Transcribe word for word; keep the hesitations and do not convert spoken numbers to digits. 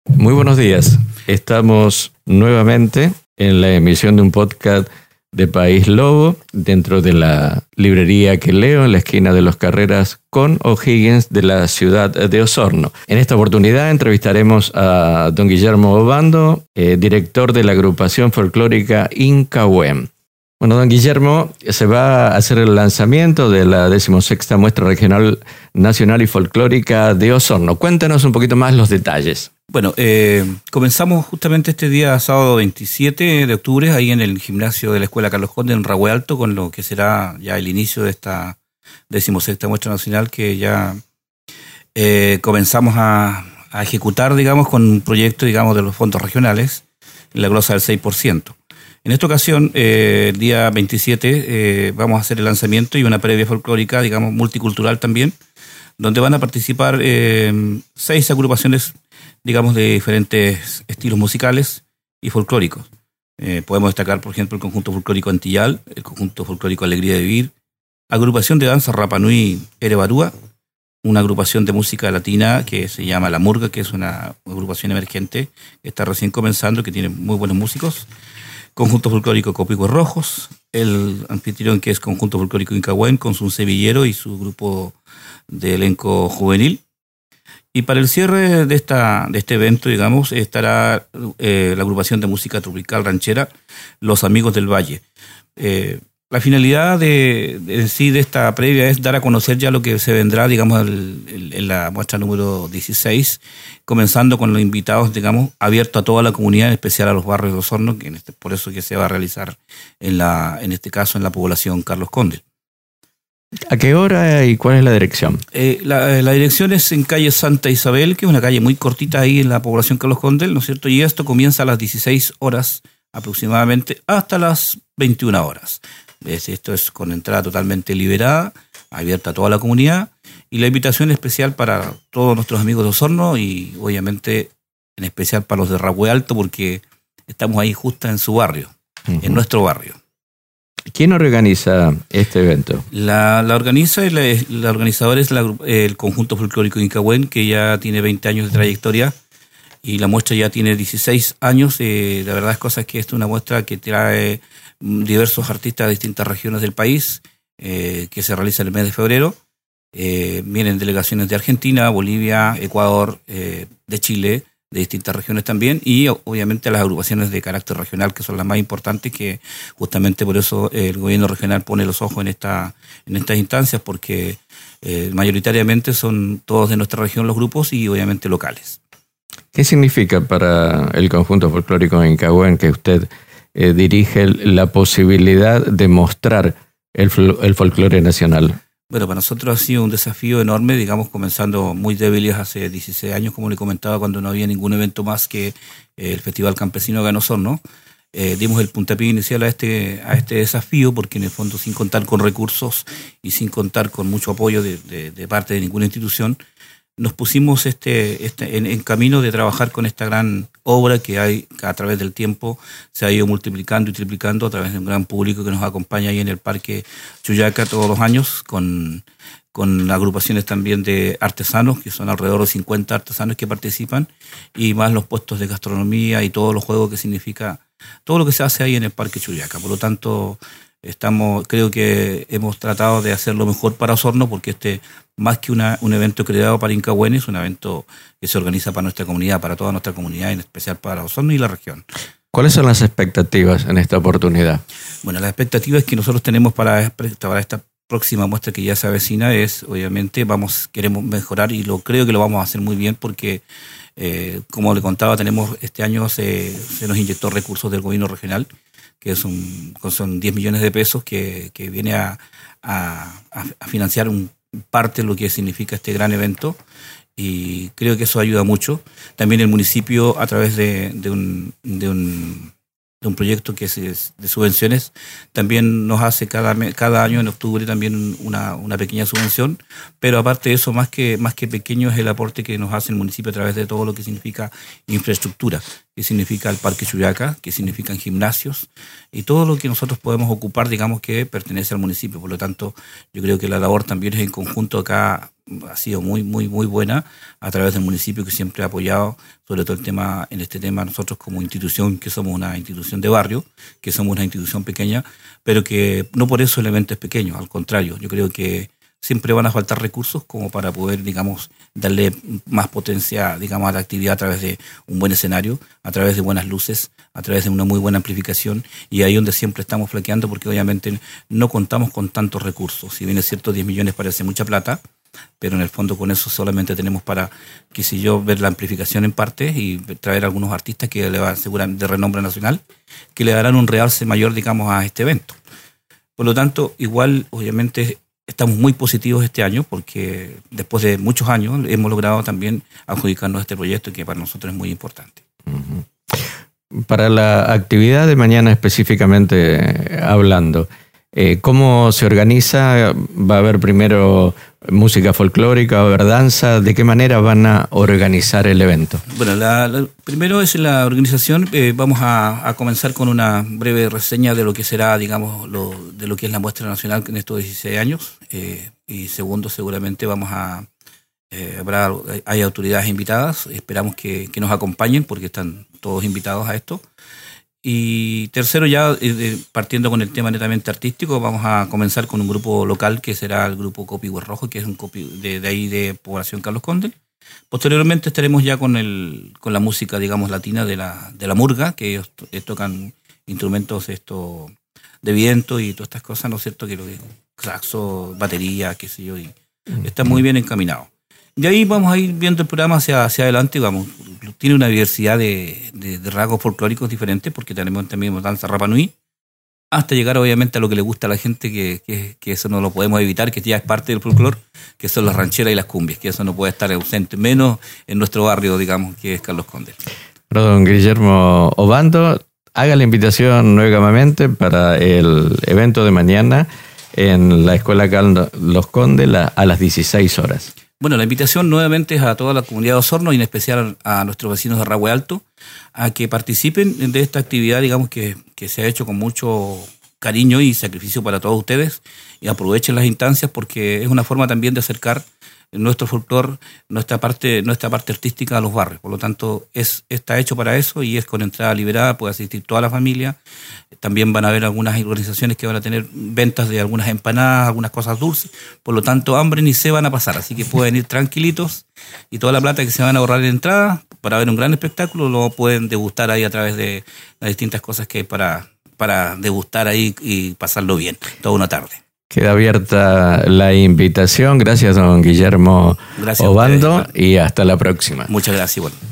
Muy buenos días. Estamos nuevamente en la emisión de un podcast de País Lobo, dentro de la librería que leo, en la esquina de los Carreras con O'Higgins de la ciudad de Osorno. En esta oportunidad entrevistaremos a don Guillermo Obando, eh, director de la agrupación folclórica Incahuén. Bueno, don Guillermo, se va a hacer el lanzamiento de la decimosexta Muestra Regional Nacional y Folclórica de Osorno. Cuéntanos un poquito más los detalles. Bueno, eh, comenzamos justamente este día sábado veintisiete de octubre ahí en el gimnasio de la Escuela Carlos Conde en Rahue Alto, con lo que será ya el inicio de esta decimosexta Muestra Nacional que ya eh, comenzamos a, a ejecutar, digamos, con un proyecto, digamos, de los fondos regionales en la glosa del seis por ciento. En esta ocasión, eh, el día veintisiete, eh, vamos a hacer el lanzamiento y una previa folclórica, digamos, multicultural también, donde van a participar eh, seis agrupaciones, digamos, de diferentes estilos musicales y folclóricos. Eh, podemos destacar, por ejemplo, el conjunto folclórico Antillal, el conjunto folclórico Alegría de Vivir, agrupación de danza Rapa Nui Erebarúa, una agrupación de música latina que se llama La Murga, que es una agrupación emergente que está recién comenzando, que tiene muy buenos músicos, conjunto folclórico Copicos Rojos, el anfitrión que es conjunto folclórico Incahuén con su sevillero y su grupo de elenco juvenil. Y para el cierre de esta de este evento, digamos, estará eh, la agrupación de música tropical ranchera Los Amigos del Valle. Eh, la finalidad de, de sí de esta previa es dar a conocer ya lo que se vendrá, digamos, el, el, en la muestra número dieciséis, comenzando con los invitados, digamos, abierto a toda la comunidad, en especial a los barrios de Osorno, que en este, por eso que se va a realizar en la en este caso en la población Carlos Conde. ¿A qué hora y cuál es la dirección? Eh, la, la dirección es en calle Santa Isabel, que es una calle muy cortita ahí en la población Carlos Condel, ¿no es cierto? Y esto comienza a las dieciséis horas aproximadamente hasta las veintiuna horas. Esto es con entrada totalmente liberada, abierta a toda la comunidad, y la invitación especial para todos nuestros amigos de Osorno y obviamente en especial para los de Rahue Alto, porque estamos ahí justo en su barrio, uh-huh. en nuestro barrio. ¿Quién organiza este evento? La, la organiza y la, la organizadora es la, el conjunto folclórico Incahuén, que ya tiene veinte años de trayectoria y la muestra ya tiene dieciséis años. Eh, la verdad es cosa que esta es una muestra que trae diversos artistas de distintas regiones del país, eh, que se realiza en el mes de febrero. Eh, vienen delegaciones de Argentina, Bolivia, Ecuador, eh, de Chile, de distintas regiones también, y obviamente las agrupaciones de carácter regional, que son las más importantes, que justamente por eso el gobierno regional pone los ojos en esta en estas instancias, porque eh, mayoritariamente son todos de nuestra región los grupos y obviamente locales. ¿Qué significa para el conjunto folclórico Incahuén que usted eh, dirige la posibilidad de mostrar el, el folclore nacional? Bueno, para nosotros ha sido un desafío enorme, digamos, comenzando muy débiles hace dieciséis años, como le comentaba, cuando no había ningún evento más que el Festival Campesino acá en Osorno. Eh, dimos el puntapié inicial a este, a este desafío, porque en el fondo, sin contar con recursos y sin contar con mucho apoyo de, de, de parte de ninguna institución, nos pusimos este, este en, en camino de trabajar con esta gran obra que hay que a través del tiempo se ha ido multiplicando y triplicando a través de un gran público que nos acompaña ahí en el Parque Chuyaca todos los años, con, con agrupaciones también de artesanos, que son alrededor de cincuenta artesanos que participan, y más los puestos de gastronomía y todos los juegos que significa, todo lo que se hace ahí en el Parque Chuyaca. Por lo tanto, estamos, creo que hemos tratado de hacer lo mejor para Osorno, porque este, más que una, un evento creado para Incahuén, es un evento que se organiza para nuestra comunidad, para toda nuestra comunidad, en especial para Osorno y la región. ¿Cuáles son las expectativas en esta oportunidad? Bueno, las expectativas que nosotros tenemos para, para esta próxima muestra que ya se avecina es, obviamente, vamos queremos mejorar, y lo creo que lo vamos a hacer muy bien, porque eh, como le contaba, tenemos este año se, se nos inyectó recursos del gobierno regional, que es un, son diez millones de pesos que, que viene a, a, a financiar un parte de lo que significa este gran evento, y creo que eso ayuda mucho. También el municipio, a través de, de, un, de, un, de un proyecto que es de subvenciones, también nos hace cada, cada año en octubre también una, una pequeña subvención, pero aparte de eso, más que, más que pequeño, es el aporte que nos hace el municipio a través de todo lo que significa infraestructura, que significa el Parque Chuyaca, que significan gimnasios, y todo lo que nosotros podemos ocupar, digamos, que pertenece al municipio. Por lo tanto, yo creo que la labor también es en conjunto acá, ha sido muy, muy, muy buena a través del municipio, que siempre ha apoyado, sobre todo el tema, en este tema nosotros como institución, que somos una institución de barrio, que somos una institución pequeña, pero que no por eso el evento es pequeño, al contrario, yo creo que siempre van a faltar recursos como para poder, digamos, darle más potencia, digamos, a la actividad a través de un buen escenario, a través de buenas luces, a través de una muy buena amplificación, y ahí donde siempre estamos flaqueando, porque obviamente no contamos con tantos recursos. Si bien es cierto, diez millones parece mucha plata, pero en el fondo con eso solamente tenemos para, qué sé yo, ver la amplificación en parte y traer algunos artistas que le van a asegurar de renombre nacional, que le darán un realce mayor, digamos, a este evento. Por lo tanto, igual, obviamente, estamos muy positivos este año porque después de muchos años hemos logrado también adjudicarnos este proyecto que para nosotros es muy importante. Uh-huh. Para la actividad de mañana específicamente hablando, eh, ¿cómo se organiza? ¿Va a haber primero música folclórica, va a haber danza? ¿De qué manera van a organizar el evento? Bueno, la, la, primero es la organización. Eh, vamos a, a comenzar con una breve reseña de lo que será, digamos, lo, de lo que es la muestra nacional en estos dieciséis años. Eh, y segundo, seguramente vamos a... Eh, habrá, hay autoridades invitadas, esperamos que, que nos acompañen porque están todos invitados a esto. Y tercero, ya eh, partiendo con el tema netamente artístico, vamos a comenzar con un grupo local que será el grupo Copihues Rojo, que es un copi de, de ahí de población Carlos Conde. Posteriormente estaremos ya con el con la música, digamos, latina de la de la murga, que ellos tocan instrumentos esto de viento y todas estas cosas, ¿no es cierto? Que lo que saxo, batería, qué sé yo, y está muy bien encaminado. De ahí vamos a ir viendo el programa hacia, hacia adelante y vamos. Tiene una diversidad de, de, de rasgos folclóricos diferentes porque tenemos también danza Rapa Nui, hasta llegar obviamente a lo que le gusta a la gente, que, que, que eso no lo podemos evitar, que ya es parte del folclore, que son las rancheras y las cumbias, que eso no puede estar ausente, menos en nuestro barrio, digamos, que es Carlos Conde. Don Guillermo Obando, haga la invitación nuevamente para el evento de mañana en la Escuela Carlos Conde a las dieciséis horas. Bueno, la invitación nuevamente es a toda la comunidad de Osorno y en especial a nuestros vecinos de Rahue Alto a que participen de esta actividad, digamos, que, que se ha hecho con mucho cariño y sacrificio para todos ustedes, y aprovechen las instancias porque es una forma también de acercar nuestro folclore, nuestra parte, nuestra parte artística a los barrios. Por lo tanto, es, está hecho para eso y es con entrada liberada, puede asistir toda la familia. También van a haber algunas organizaciones que van a tener ventas de algunas empanadas, algunas cosas dulces. Por lo tanto, hambre ni se van a pasar. Así que pueden ir tranquilitos y toda la plata que se van a ahorrar en entrada para ver un gran espectáculo lo pueden degustar ahí a través de las distintas cosas que hay para, para degustar ahí y pasarlo bien toda una tarde. Queda abierta la invitación. Gracias, don Guillermo Gracias Obando, y hasta la próxima. Muchas gracias, bueno.